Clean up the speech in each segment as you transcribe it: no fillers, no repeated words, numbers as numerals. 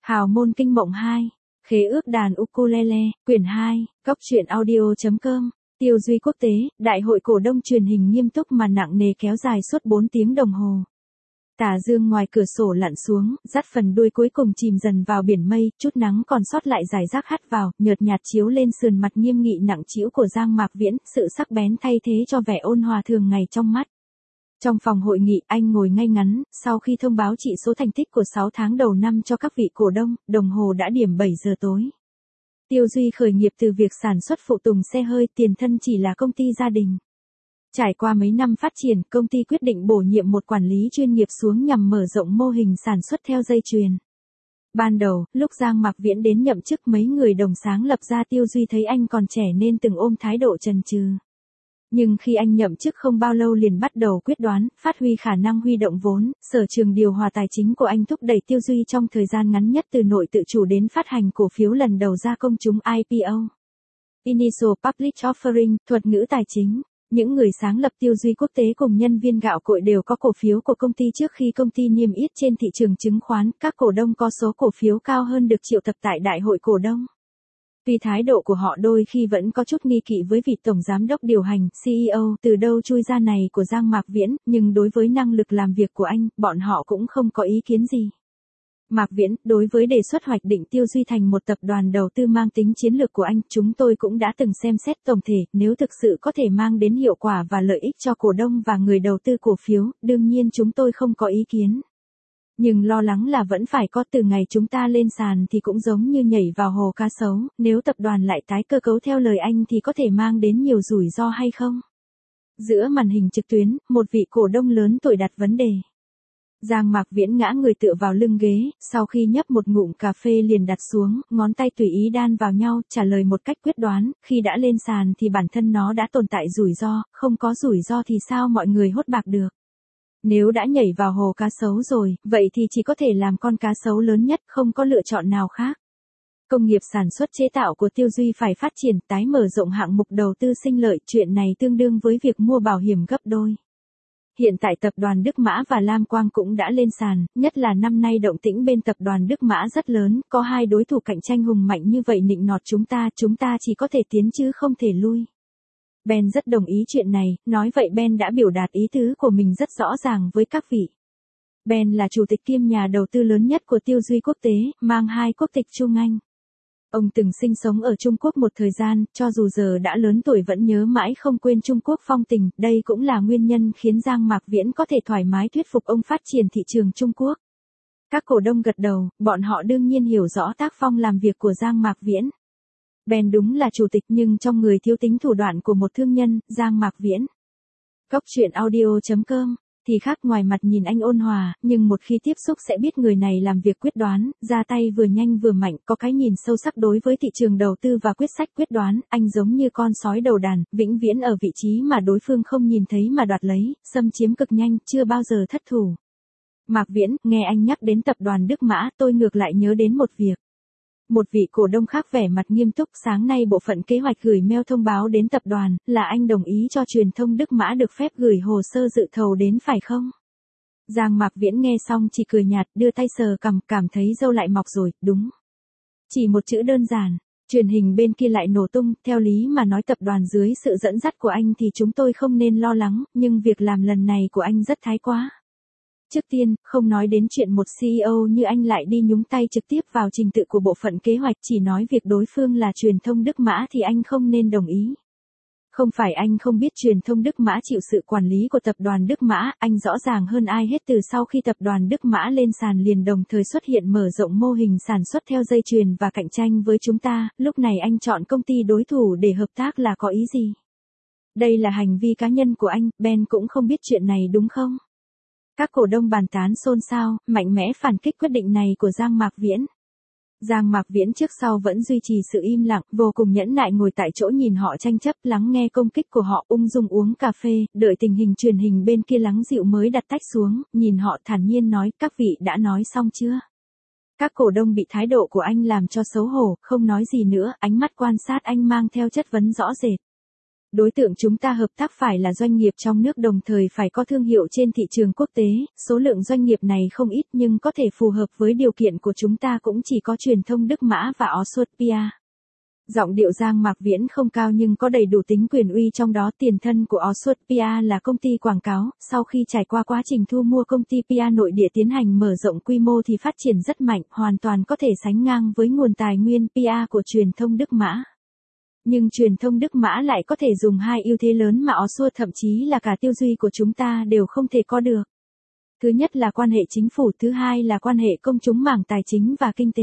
Hào môn kinh mộng 2, khế ước đàn ukulele, quyển 2, góc truyện audio.com, Tiêu Duy Quốc tế, Đại hội cổ đông truyền hình nghiêm túc mà nặng nề kéo dài suốt 4 tiếng đồng hồ. Tà dương ngoài cửa sổ lặn xuống, dắt phần đuôi cuối cùng chìm dần vào biển mây, chút nắng còn sót lại rải rác hắt vào, nhợt nhạt chiếu lên sườn mặt nghiêm nghị nặng trĩu của Giang Mạc Viễn, sự sắc bén thay thế cho vẻ ôn hòa thường ngày trong mắt. Trong phòng hội nghị, anh ngồi ngay ngắn, sau khi thông báo chỉ số thành tích của 6 tháng đầu năm cho các vị cổ đông, đồng hồ đã điểm 7 giờ tối. Tiêu Duy khởi nghiệp từ việc sản xuất phụ tùng xe hơi, tiền thân chỉ là công ty gia đình. Trải qua mấy năm phát triển, công ty quyết định bổ nhiệm một quản lý chuyên nghiệp xuống nhằm mở rộng mô hình sản xuất theo dây chuyền. Ban đầu, lúc Giang Mạc Viễn đến nhậm chức, mấy người đồng sáng lập ra Tiêu Duy thấy anh còn trẻ nên từng ôm thái độ chần chừ. Nhưng khi anh nhậm chức không bao lâu liền bắt đầu quyết đoán, phát huy khả năng huy động vốn, sở trường điều hòa tài chính của anh thúc đẩy Tiêu Duy trong thời gian ngắn nhất từ nội tự chủ đến phát hành cổ phiếu lần đầu ra công chúng IPO. Initial Public Offering, thuật ngữ tài chính. Những người sáng lập Tiêu Duy Quốc tế cùng nhân viên gạo cội đều có cổ phiếu của công ty trước khi công ty niêm yết trên thị trường chứng khoán, các cổ đông có số cổ phiếu cao hơn được triệu tập tại đại hội cổ đông. Vì thái độ của họ đôi khi vẫn có chút nghi kỵ với vị tổng giám đốc điều hành, CEO, từ đâu chui ra này của Giang Mạc Viễn, nhưng đối với năng lực làm việc của anh, bọn họ cũng không có ý kiến gì. Mạc Viễn, đối với đề xuất hoạch định Tiêu Duy thành một tập đoàn đầu tư mang tính chiến lược của anh, chúng tôi cũng đã từng xem xét tổng thể, nếu thực sự có thể mang đến hiệu quả và lợi ích cho cổ đông và người đầu tư cổ phiếu, đương nhiên chúng tôi không có ý kiến. Nhưng lo lắng là vẫn phải có, từ ngày chúng ta lên sàn thì cũng giống như nhảy vào hồ cá sấu, nếu tập đoàn lại tái cơ cấu theo lời anh thì có thể mang đến nhiều rủi ro hay không? Giữa màn hình trực tuyến, một vị cổ đông lớn tuổi đặt vấn đề. Giang Mạc Viễn ngã người tựa vào lưng ghế, sau khi nhấp một ngụm cà phê liền đặt xuống, ngón tay tùy ý đan vào nhau, trả lời một cách quyết đoán, khi đã lên sàn thì bản thân nó đã tồn tại rủi ro, không có rủi ro thì sao mọi người hốt bạc được. Nếu đã nhảy vào hồ cá sấu rồi, vậy thì chỉ có thể làm con cá sấu lớn nhất, không có lựa chọn nào khác. Công nghiệp sản xuất chế tạo của Tiêu Duy phải phát triển, tái mở rộng hạng mục đầu tư sinh lợi, chuyện này tương đương với việc mua bảo hiểm gấp đôi. Hiện tại tập đoàn Đức Mã và Lam Quang cũng đã lên sàn, nhất là năm nay động tĩnh bên tập đoàn Đức Mã rất lớn, có hai đối thủ cạnh tranh hùng mạnh như vậy nịnh nọt chúng ta chỉ có thể tiến chứ không thể lui. Ben rất đồng ý chuyện này, nói vậy Ben đã biểu đạt ý tứ của mình rất rõ ràng với các vị. Ben là chủ tịch kiêm nhà đầu tư lớn nhất của Tiêu Duy Quốc tế, mang hai quốc tịch Trung Anh. Ông từng sinh sống ở Trung Quốc một thời gian, cho dù giờ đã lớn tuổi vẫn nhớ mãi không quên Trung Quốc phong tình, đây cũng là nguyên nhân khiến Giang Mạc Viễn có thể thoải mái thuyết phục ông phát triển thị trường Trung Quốc. Các cổ đông gật đầu, bọn họ đương nhiên hiểu rõ tác phong làm việc của Giang Mạc Viễn. Ben đúng là chủ tịch nhưng trong người thiếu tính thủ đoạn của một thương nhân, Giang Mạc Viễn. Góc truyện audio.com thì khác, ngoài mặt nhìn anh ôn hòa, nhưng một khi tiếp xúc sẽ biết người này làm việc quyết đoán, ra tay vừa nhanh vừa mạnh, có cái nhìn sâu sắc đối với thị trường đầu tư và quyết sách quyết đoán, anh giống như con sói đầu đàn, vĩnh viễn ở vị trí mà đối phương không nhìn thấy mà đoạt lấy, xâm chiếm cực nhanh, chưa bao giờ thất thủ. Mạc Viễn, nghe anh nhắc đến tập đoàn Đức Mã, tôi ngược lại nhớ đến một việc. Một vị cổ đông khác vẻ mặt nghiêm túc, sáng nay bộ phận kế hoạch gửi mail thông báo đến tập đoàn, là anh đồng ý cho truyền thông Đức Mã được phép gửi hồ sơ dự thầu đến phải không? Giang Mạc Viễn nghe xong chỉ cười nhạt, đưa tay sờ cằm, cảm thấy râu lại mọc rồi, đúng. Chỉ một chữ đơn giản, truyền hình bên kia lại nổ tung, theo lý mà nói tập đoàn dưới sự dẫn dắt của anh thì chúng tôi không nên lo lắng, nhưng việc làm lần này của anh rất thái quá. Trước tiên, không nói đến chuyện một CEO như anh lại đi nhúng tay trực tiếp vào trình tự của bộ phận kế hoạch, chỉ nói việc đối phương là truyền thông Đức Mã thì anh không nên đồng ý. Không phải anh không biết truyền thông Đức Mã chịu sự quản lý của tập đoàn Đức Mã, anh rõ ràng hơn ai hết từ sau khi tập đoàn Đức Mã lên sàn liền đồng thời xuất hiện mở rộng mô hình sản xuất theo dây chuyền và cạnh tranh với chúng ta, lúc này anh chọn công ty đối thủ để hợp tác là có ý gì? Đây là hành vi cá nhân của anh, Ben cũng không biết chuyện này đúng không? Các cổ đông bàn tán xôn xao, mạnh mẽ phản kích quyết định này của Giang Mạc Viễn. Giang Mạc Viễn trước sau vẫn duy trì sự im lặng, vô cùng nhẫn nại ngồi tại chỗ nhìn họ tranh chấp, lắng nghe công kích của họ, ung dung uống cà phê, đợi tình hình truyền hình bên kia lắng dịu mới đặt tách xuống, nhìn họ thản nhiên nói, các vị đã nói xong chưa? Các cổ đông bị thái độ của anh làm cho xấu hổ, không nói gì nữa, ánh mắt quan sát anh mang theo chất vấn rõ rệt. Đối tượng chúng ta hợp tác phải là doanh nghiệp trong nước đồng thời phải có thương hiệu trên thị trường quốc tế, số lượng doanh nghiệp này không ít nhưng có thể phù hợp với điều kiện của chúng ta cũng chỉ có truyền thông Đức Mã và Oswald. Giọng điệu Giang Mạc Viễn không cao nhưng có đầy đủ tính quyền uy, trong đó tiền thân của Oswald là công ty quảng cáo, sau khi trải qua quá trình thu mua công ty PR nội địa tiến hành mở rộng quy mô thì phát triển rất mạnh, hoàn toàn có thể sánh ngang với nguồn tài nguyên PR của truyền thông Đức Mã. Nhưng truyền thông Đức Mã lại có thể dùng hai ưu thế lớn mà Oswald thậm chí là cả Tiêu Duy của chúng ta đều không thể có được. Thứ nhất là quan hệ chính phủ, thứ hai là quan hệ công chúng mảng tài chính và kinh tế.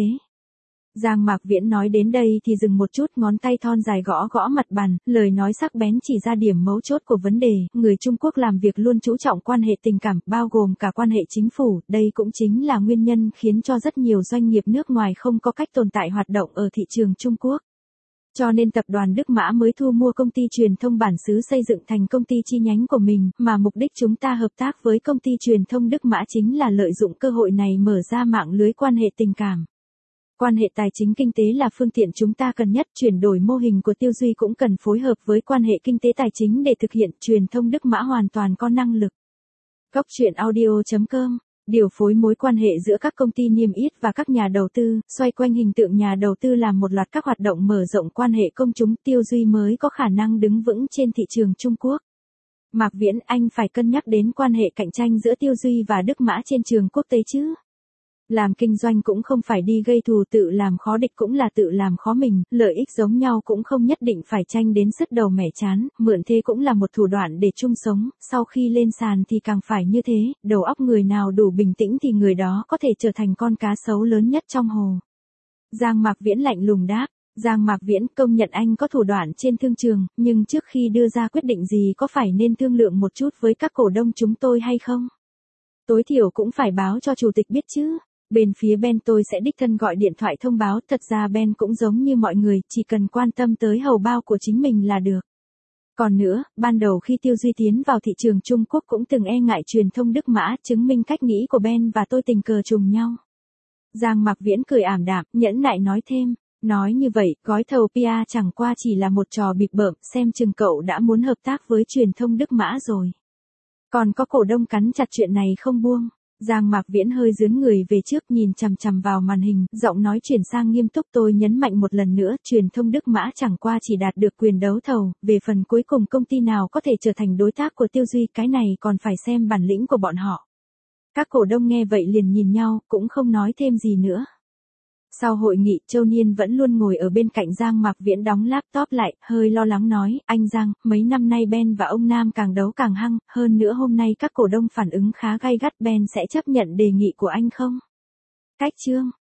Giang Mạc Viễn nói đến đây thì dừng một chút, ngón tay thon dài gõ gõ mặt bàn, lời nói sắc bén chỉ ra điểm mấu chốt của vấn đề. Người Trung Quốc làm việc luôn chú trọng quan hệ tình cảm, bao gồm cả quan hệ chính phủ, đây cũng chính là nguyên nhân khiến cho rất nhiều doanh nghiệp nước ngoài không có cách tồn tại hoạt động ở thị trường Trung Quốc. Cho nên tập đoàn Đức Mã mới thu mua công ty truyền thông bản xứ xây dựng thành công ty chi nhánh của mình, mà mục đích chúng ta hợp tác với công ty truyền thông Đức Mã chính là lợi dụng cơ hội này mở ra mạng lưới quan hệ tình cảm. Quan hệ tài chính kinh tế là phương tiện chúng ta cần nhất, chuyển đổi mô hình của Tiêu Duy cũng cần phối hợp với quan hệ kinh tế tài chính để thực hiện, truyền thông Đức Mã hoàn toàn có năng lực. Góc truyện audio.com điều phối mối quan hệ giữa các công ty niêm yết và các nhà đầu tư, xoay quanh hình tượng nhà đầu tư làm một loạt các hoạt động mở rộng quan hệ công chúng, Tiêu Duy mới có khả năng đứng vững trên thị trường Trung Quốc. Mạc Viễn, anh phải cân nhắc đến quan hệ cạnh tranh giữa Tiêu Duy và Đức Mã trên trường quốc tế chứ. Làm kinh doanh cũng không phải đi gây thù, tự làm khó địch cũng là tự làm khó mình, lợi ích giống nhau cũng không nhất định phải tranh đến sứt đầu mẻ chán, mượn thế cũng là một thủ đoạn để chung sống, sau khi lên sàn thì càng phải như thế, đầu óc người nào đủ bình tĩnh thì người đó có thể trở thành con cá sấu lớn nhất trong hồ. Giang Mạc Viễn lạnh lùng đáp. Giang Mạc Viễn, công nhận anh có thủ đoạn trên thương trường, nhưng trước khi đưa ra quyết định gì có phải nên thương lượng một chút với các cổ đông chúng tôi hay không? Tối thiểu cũng phải báo cho chủ tịch biết chứ. Bên phía Ben tôi sẽ đích thân gọi điện thoại thông báo, thật ra Ben cũng giống như mọi người, chỉ cần quan tâm tới hầu bao của chính mình là được. Còn nữa, ban đầu khi Tiêu Duy tiến vào thị trường Trung Quốc cũng từng e ngại truyền thông Đức Mã, chứng minh cách nghĩ của Ben và tôi tình cờ trùng nhau. Giang Mạc Viễn cười ảm đạm, nhẫn nại nói thêm. Nói như vậy, gói thầu PR chẳng qua chỉ là một trò bịp bợm, xem chừng cậu đã muốn hợp tác với truyền thông Đức Mã rồi. Còn có cổ đông cắn chặt chuyện này không buông. Giang Mạc Viễn hơi dướn người về trước, nhìn chằm chằm vào màn hình, giọng nói chuyển sang nghiêm túc, tôi nhấn mạnh một lần nữa, truyền thông Đức Mã chẳng qua chỉ đạt được quyền đấu thầu, về phần cuối cùng công ty nào có thể trở thành đối tác của Tiêu Duy, cái này còn phải xem bản lĩnh của bọn họ. Các cổ đông nghe vậy liền nhìn nhau, cũng không nói thêm gì nữa. Sau hội nghị, Châu Niên vẫn luôn ngồi ở bên cạnh Giang Mạc Viễn đóng laptop lại, hơi lo lắng nói, anh Giang, mấy năm nay Ben và ông Nam càng đấu càng hăng, hơn nữa hôm nay các cổ đông phản ứng khá gay gắt, Ben sẽ chấp nhận đề nghị của anh không? Cách chương